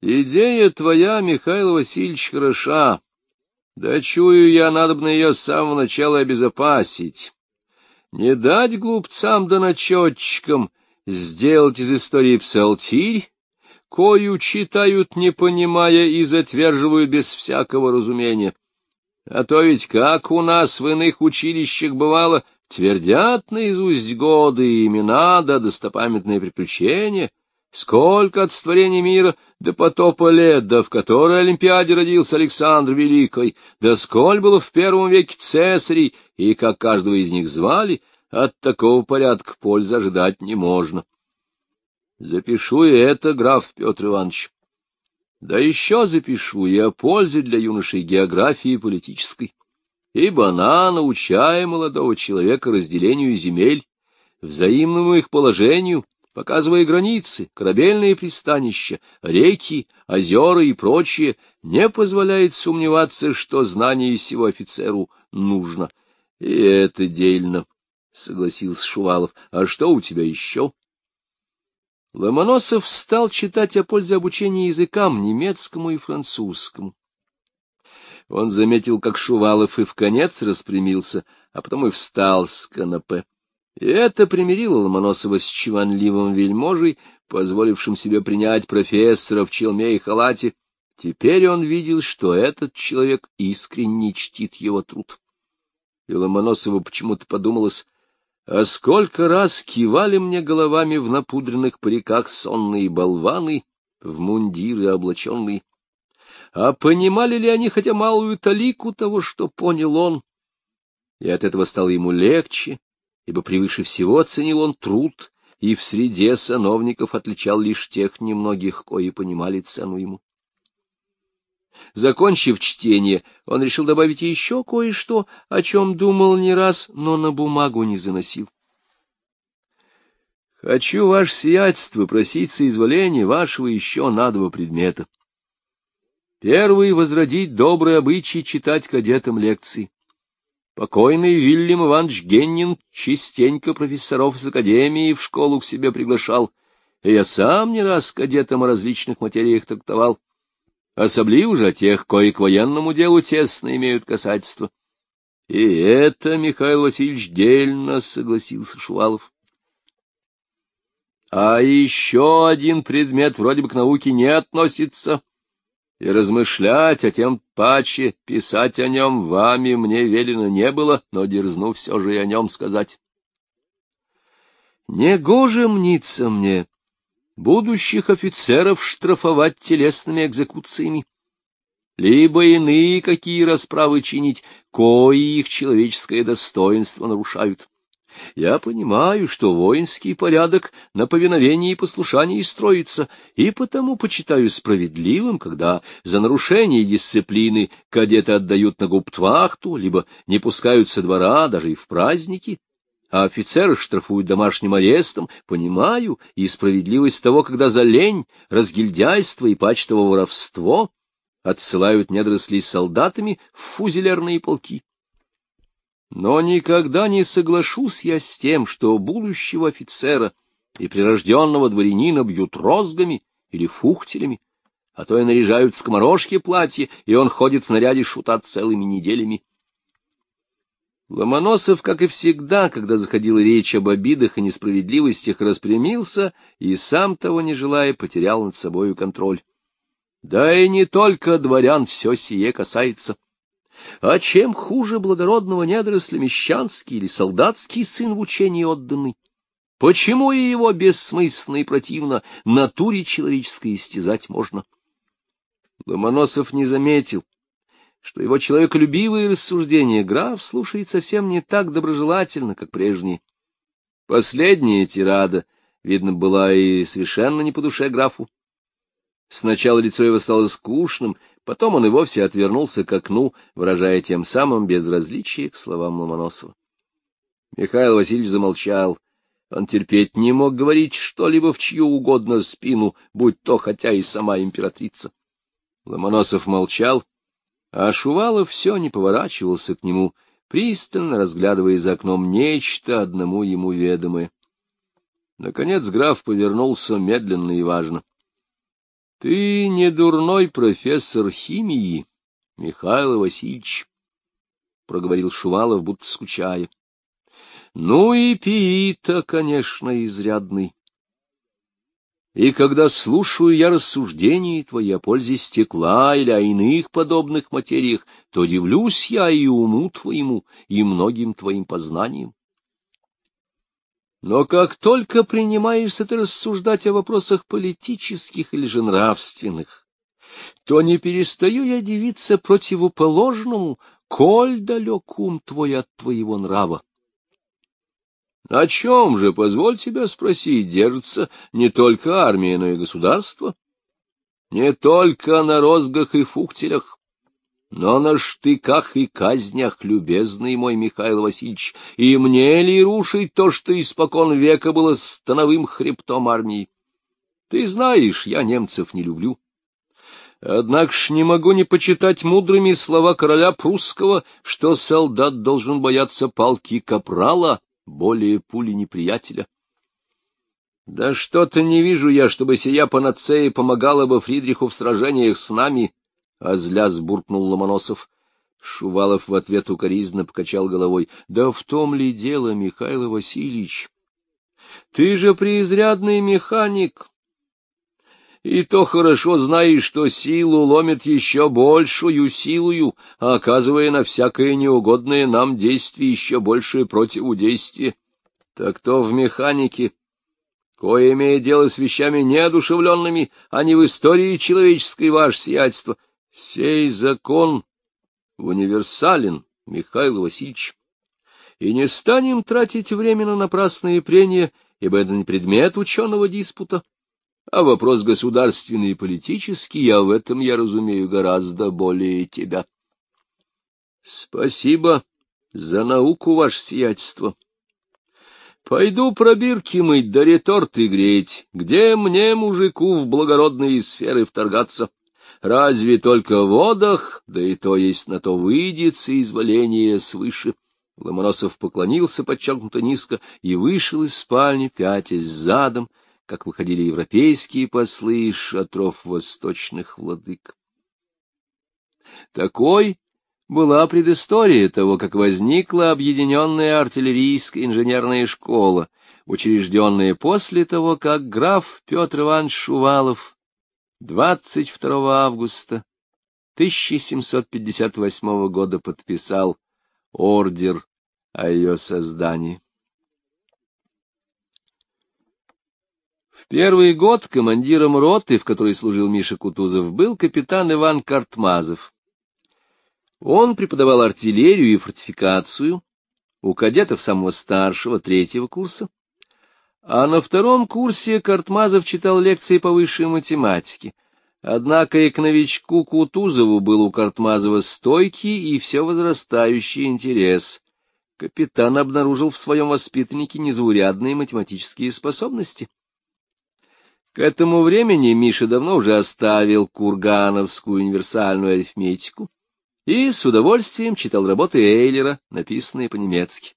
Идея твоя, Михаил Васильевич, хороша. Да чую я, надобно ее с самого начала обезопасить. Не дать глупцам да начетчикам сделать из истории псалтирь, кою читают, не понимая, и затверживают без всякого разумения. А то ведь как у нас в иных училищах бывало, твердят наизусть годы, имена да достопамятные приключения, сколько от створения мира до потопа лет, да в которой Олимпиаде родился Александр Великий, да сколь было в первом веке цесарей, и как каждого из них звали, от такого порядка пользы ожидать не можно. Запишу и это, граф Петр Иванович. Да еще запишу и о пользе для юношей географии политической, ибо она, научая молодого человека разделению земель, взаимному их положению, показывая границы, корабельные пристанища, реки, озера и прочее, не позволяет сомневаться, что знание сего офицеру нужно. — И это дельно, — согласился Шувалов. — А что у тебя еще? Ломоносов стал читать о пользе обучения языкам немецкому и французскому. Он заметил, как Шувалов и вконец распрямился, а потом и встал с канапе. И это примирило Ломоносова с чванливым вельможей, позволившим себе принять профессора в челме и халате. Теперь он видел, что этот человек искренне чтит его труд. И Ломоносову почему-то подумалось: а сколько раз кивали мне головами в напудренных париках сонные болваны, в мундиры облаченные. А понимали ли они хотя малую талику того, что понял он? И от этого стало ему легче, ибо превыше всего ценил он труд, и в среде сановников отличал лишь тех немногих, кои понимали цену ему. Закончив чтение, он решил добавить еще кое-что, о чем думал не раз, но на бумагу не заносил. «Хочу, ваше сиятельство, просить соизволения вашего еще на 2 предмета. Первый — возродить добрый обычай читать кадетам лекции. Покойный Вильям Иванович Геннин частенько профессоров из академии в школу к себе приглашал, и я сам не раз кадетам о различных материях трактовал. Особливо же о тех, кои к военному делу тесно имеют касательство. И это, Михаил Васильевич, дельно, — согласился Шувалов. А еще один предмет вроде бы к науке не относится, и размышлять, а тем паче писать о нем вами мне велено не было, но дерзну все же и о нем сказать. Негоже мнится мне будущих офицеров штрафовать телесными экзекуциями, либо иные какие расправы чинить, кои их человеческое достоинство нарушают. Я понимаю, что воинский порядок на повиновении и послушании строится, и потому почитаю справедливым, когда за нарушение дисциплины кадеты отдают на гауптвахту, либо не пускают со двора даже и в праздники, а офицеры штрафуют домашним арестом. Понимаю и справедливость того, когда за лень, разгильдяйство и пачтово воровство отсылают недорослей солдатами в фузелярные полки. Но никогда не соглашусь я с тем, что будущего офицера и прирожденного дворянина бьют розгами или фухтелями, а то и наряжают скоморожье платье, и он ходит в наряде шута целыми неделями. Ломоносов, как и всегда, когда заходила речь об обидах и несправедливостях, распрямился и, сам того не желая, потерял над собою контроль. Да и не только дворян все сие касается. А чем хуже благородного недоросля мещанский или солдатский сын в учении отданный? Почему и его бессмысленно и противно натуре человеческой истязать можно? Ломоносов не заметил, что его человеколюбивые рассуждения граф слушает совсем не так доброжелательно, как прежние. Последняя тирада, видно, была и совершенно не по душе графу. Сначала лицо его стало скучным, потом он и вовсе отвернулся к окну, выражая тем самым безразличие к словам Ломоносова. Михаил Васильевич замолчал. Он терпеть не мог говорить что-либо в чью угодно спину, будь то хотя и сама императрица. Ломоносов молчал, а Шувалов все не поворачивался к нему, пристально разглядывая за окном нечто одному ему ведомое. Наконец граф повернулся медленно и важно. — Ты не дурной профессор химии, Михаил Васильевич, — проговорил Шувалов, будто скучая. Ну и пи-то, конечно, изрядный. И когда слушаю я рассуждения твои о пользе стекла или о иных подобных материях, то дивлюсь я и уму твоему, и многим твоим познаниям. Но как только принимаешься ты рассуждать о вопросах политических или же нравственных, то не перестаю я дивиться противоположному, коль далек ум твой от твоего нрава. На чем же, позволь тебя спросить, держится не только армия, но и государство? Не только на розгах и фуктелях, но на штыках и казнях, любезный мой Михаил Васильевич, и мне ли рушить то, что испокон века было становым хребтом армии? Ты знаешь, я немцев не люблю. Однако ж не могу не почитать мудрыми слова короля прусского, что солдат должен бояться палки капрала более пули неприятеля. Да что-то не вижу я, чтобы сия панацея помогала бы Фридриху в сражениях с нами, — озлясь буркнул Ломоносов. Шувалов в ответ укоризненно покачал головой. — Да в том ли дело, Михаил Васильевич? Ты же преизрядный механик, и то хорошо знаешь, что силу ломит еще большую силою, оказывая на всякое неугодное нам действие еще большее противодействие. Так то в механике, кое имеет дело с вещами неодушевленными, а не в истории человеческой, ваше сиятельство. Сей закон универсален, Михаил Васильевич, и не станем тратить время на напрасные прения, ибо это не предмет ученого диспута. А вопрос государственный и политический, а в этом я разумею гораздо более тебя. Спасибо за науку, ваше сиятельство. Пойду пробирки мыть да реторты греть, где мне, мужику, в благородные сферы вторгаться? Разве только в водах, да и то есть на то выйдет соизволение свыше. Ломоносов поклонился подчеркнуто низко и вышел из спальни, пятясь задом, как выходили европейские послы из шатров восточных владык. Такой была предыстория того, как возникла объединенная артиллерийская инженерная школа, учрежденная после того, как граф Петр Иванович Шувалов 22 августа 1758 года подписал ордер о ее создании. В первый год командиром роты, в которой служил Миша Кутузов, был капитан Иван Картмазов. Он преподавал артиллерию и фортификацию у кадетов самого старшего, 3-го курса, а на 2-м курсе Картмазов читал лекции по высшей математике. Однако и к новичку Кутузову был у Картмазова стойкий и все возрастающий интерес. Капитан обнаружил в своем воспитаннике незаурядные математические способности. К этому времени Миша давно уже оставил кургановскую универсальную арифметику и с удовольствием читал работы Эйлера, написанные по-немецки.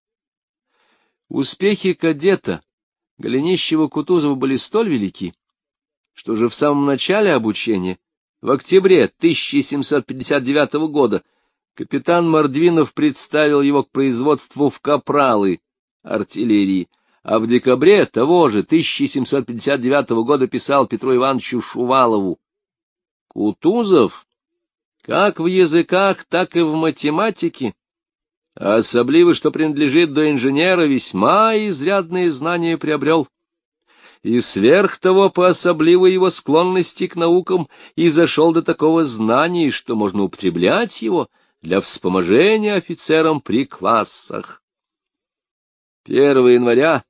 Успехи кадета Голенищева-Кутузова были столь велики, что же в самом начале обучения, в октябре 1759 года, капитан Мордвинов представил его к производству в капралы артиллерии, а в декабре того же 1759 года писал Петру Ивановичу Шувалову: «Кутузов, как в языках, так и в математике, а особливо, что принадлежит до инженера, весьма изрядные знания приобрел. И сверх того, по особливой его склонности к наукам, и зашел до такого знания, что можно употреблять его для вспоможения офицерам при классах». 1 января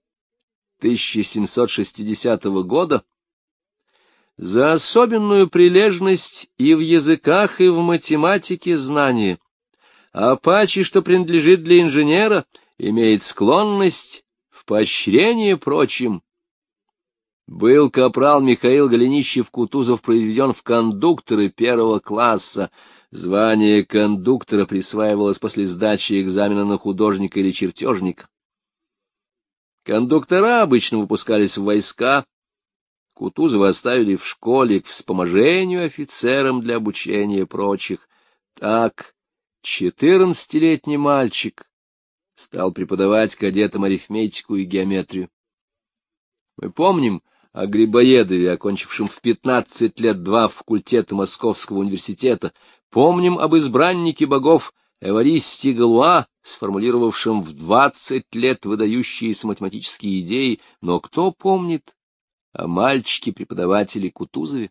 1760 года за особенную прилежность и в языках, и в математике знания, а паче, что принадлежит для инженера, имеет склонность в поощрение прочим, был капрал Михаил Голенищев-Кутузов произведен в кондукторы 1-го класса. Звание кондуктора присваивалось после сдачи экзамена на художника или чертежника. Кондуктора обычно выпускались в войска. Кутузова оставили в школе к вспоможению офицерам для обучения прочих. Так 14-летний мальчик стал преподавать кадетам арифметику и геометрию. Мы помним о Грибоедове, окончившем в 15 лет 2 факультета Московского университета, помним об избраннике богов Эваристе Галуа, сформулировавшем в 20 лет выдающиеся математические идеи, но кто помнит о мальчике-преподавателе Кутузове?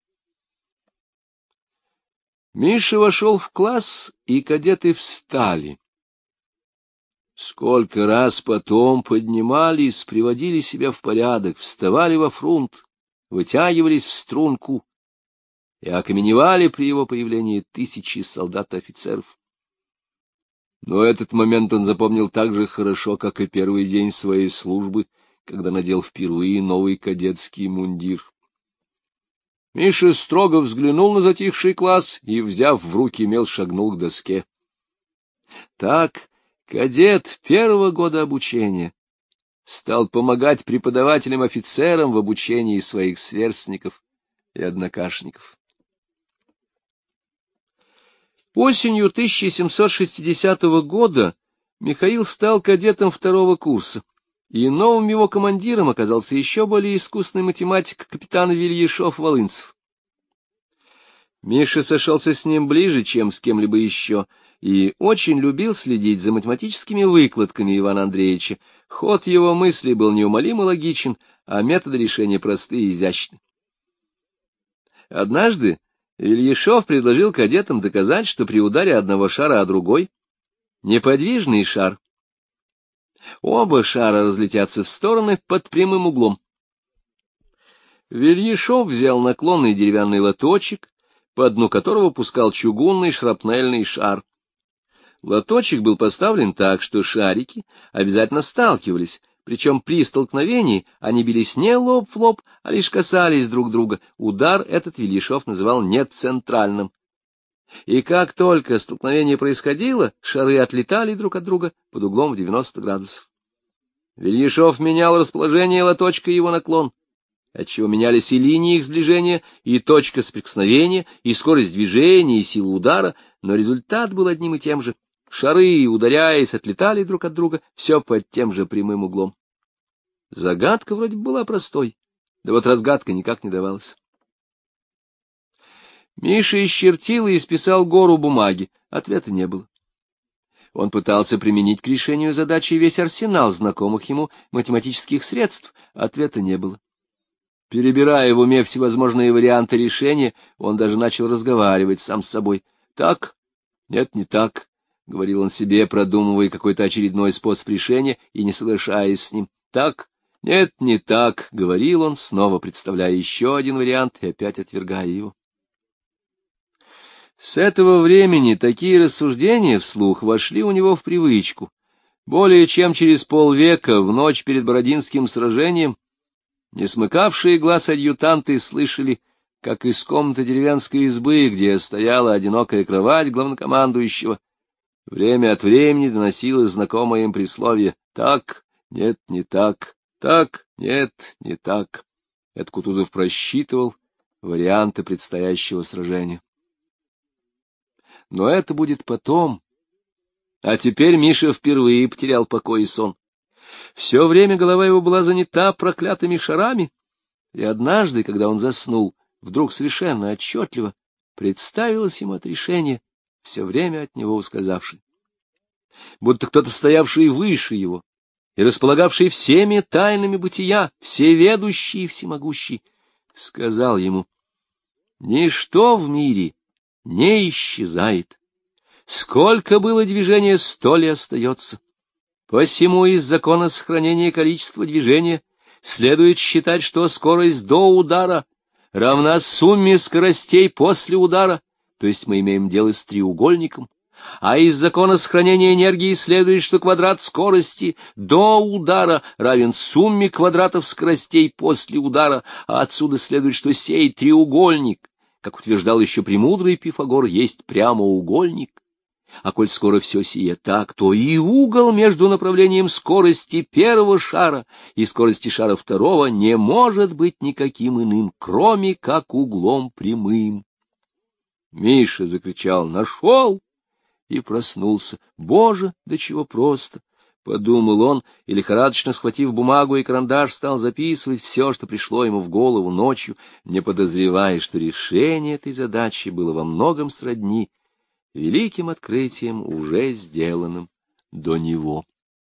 Миша вошел в класс, и кадеты встали. Сколько раз потом поднимались, приводили себя в порядок, вставали во фрунт, вытягивались в струнку и окаменевали при его появлении тысячи солдат и офицеров. Но этот момент он запомнил так же хорошо, как и первый день своей службы, когда надел впервые новый кадетский мундир. Миша строго взглянул на затихший класс и, взяв в руки мел, шагнул к доске. Так кадет первого года обучения стал помогать преподавателям-офицерам в обучении своих сверстников и однокашников. Осенью 1760 года Михаил стал кадетом 2-го курса, и новым его командиром оказался еще более искусный математик капитан Вильяшов-Волынцев. Миша сошелся с ним ближе, чем с кем-либо еще, и очень любил следить за математическими выкладками Ивана Андреевича. Ход его мыслей был неумолимо логичен, а методы решения простые и изящны. Однажды Вильяшов предложил кадетам доказать, что при ударе одного шара о другой неподвижный шар, оба шара разлетятся в стороны под прямым углом. Вильяшов взял наклонный деревянный лоточек, по дну которого пускал чугунный шрапнельный шар. Лоточек был поставлен так, что шарики обязательно сталкивались, причем при столкновении они бились не лоб в лоб, а лишь касались друг друга. Удар этот Вильяшов называл нецентральным. И как только столкновение происходило, шары отлетали друг от друга под углом в 90 градусов. Вильяшов менял расположение лоточка и его наклон, отчего менялись и линии их сближения, и точка соприкосновения, и скорость движения, и сила удара, но результат был одним и тем же. Шары, ударяясь, отлетали друг от друга, все под тем же прямым углом. Загадка вроде бы была простой, да вот разгадка никак не давалась. Миша исчертил и исписал гору бумаги, ответа не было. Он пытался применить к решению задачи весь арсенал знакомых ему математических средств, ответа не было. Перебирая в уме всевозможные варианты решения, он даже начал разговаривать сам с собой. «Так? Нет, не так», — говорил он себе, продумывая какой-то очередной способ решения и не соглашаясь с ним. «Так? Нет, не так», — говорил он, снова представляя еще один вариант и опять отвергая его. С этого времени такие рассуждения вслух вошли у него в привычку. Более чем через полвека, в ночь перед Бородинским сражением, не смыкавшие глаз адъютанты слышали, как из комнаты деревенской избы, где стояла одинокая кровать главнокомандующего, время от времени доносилось знакомое им присловие: «Так, нет, не так, так, нет, не так». Это Кутузов просчитывал варианты предстоящего сражения. Но это будет потом. А теперь Миша впервые потерял покой и сон. Все время голова его была занята проклятыми шарами, и однажды, когда он заснул, вдруг совершенно отчетливо представилось ему отрешение, все время от него ускользавшее. Будто кто-то, стоявший выше его и располагавший всеми тайнами бытия, всеведущий и всемогущий, сказал ему: «Ничто в мире не исчезает. Сколько было движения, столь и остается. Посему из закона сохранения количества движения следует считать, что скорость до удара равна сумме скоростей после удара, то есть мы имеем дело с треугольником, а из закона сохранения энергии следует, что квадрат скорости до удара равен сумме квадратов скоростей после удара, а отсюда следует, что сей треугольник, как утверждал еще премудрый Пифагор, есть прямоугольник. А коль скоро все сие так, то и угол между направлением скорости первого шара и скорости шара второго не может быть никаким иным, кроме как углом прямым. Миша закричал: «Нашел!» и проснулся. «Боже, до чего просто!» — подумал он, и, лихорадочно схватив бумагу и карандаш, стал записывать все, что пришло ему в голову ночью, не подозревая, что решение этой задачи было во многом сродни великим открытием, уже сделанным до него.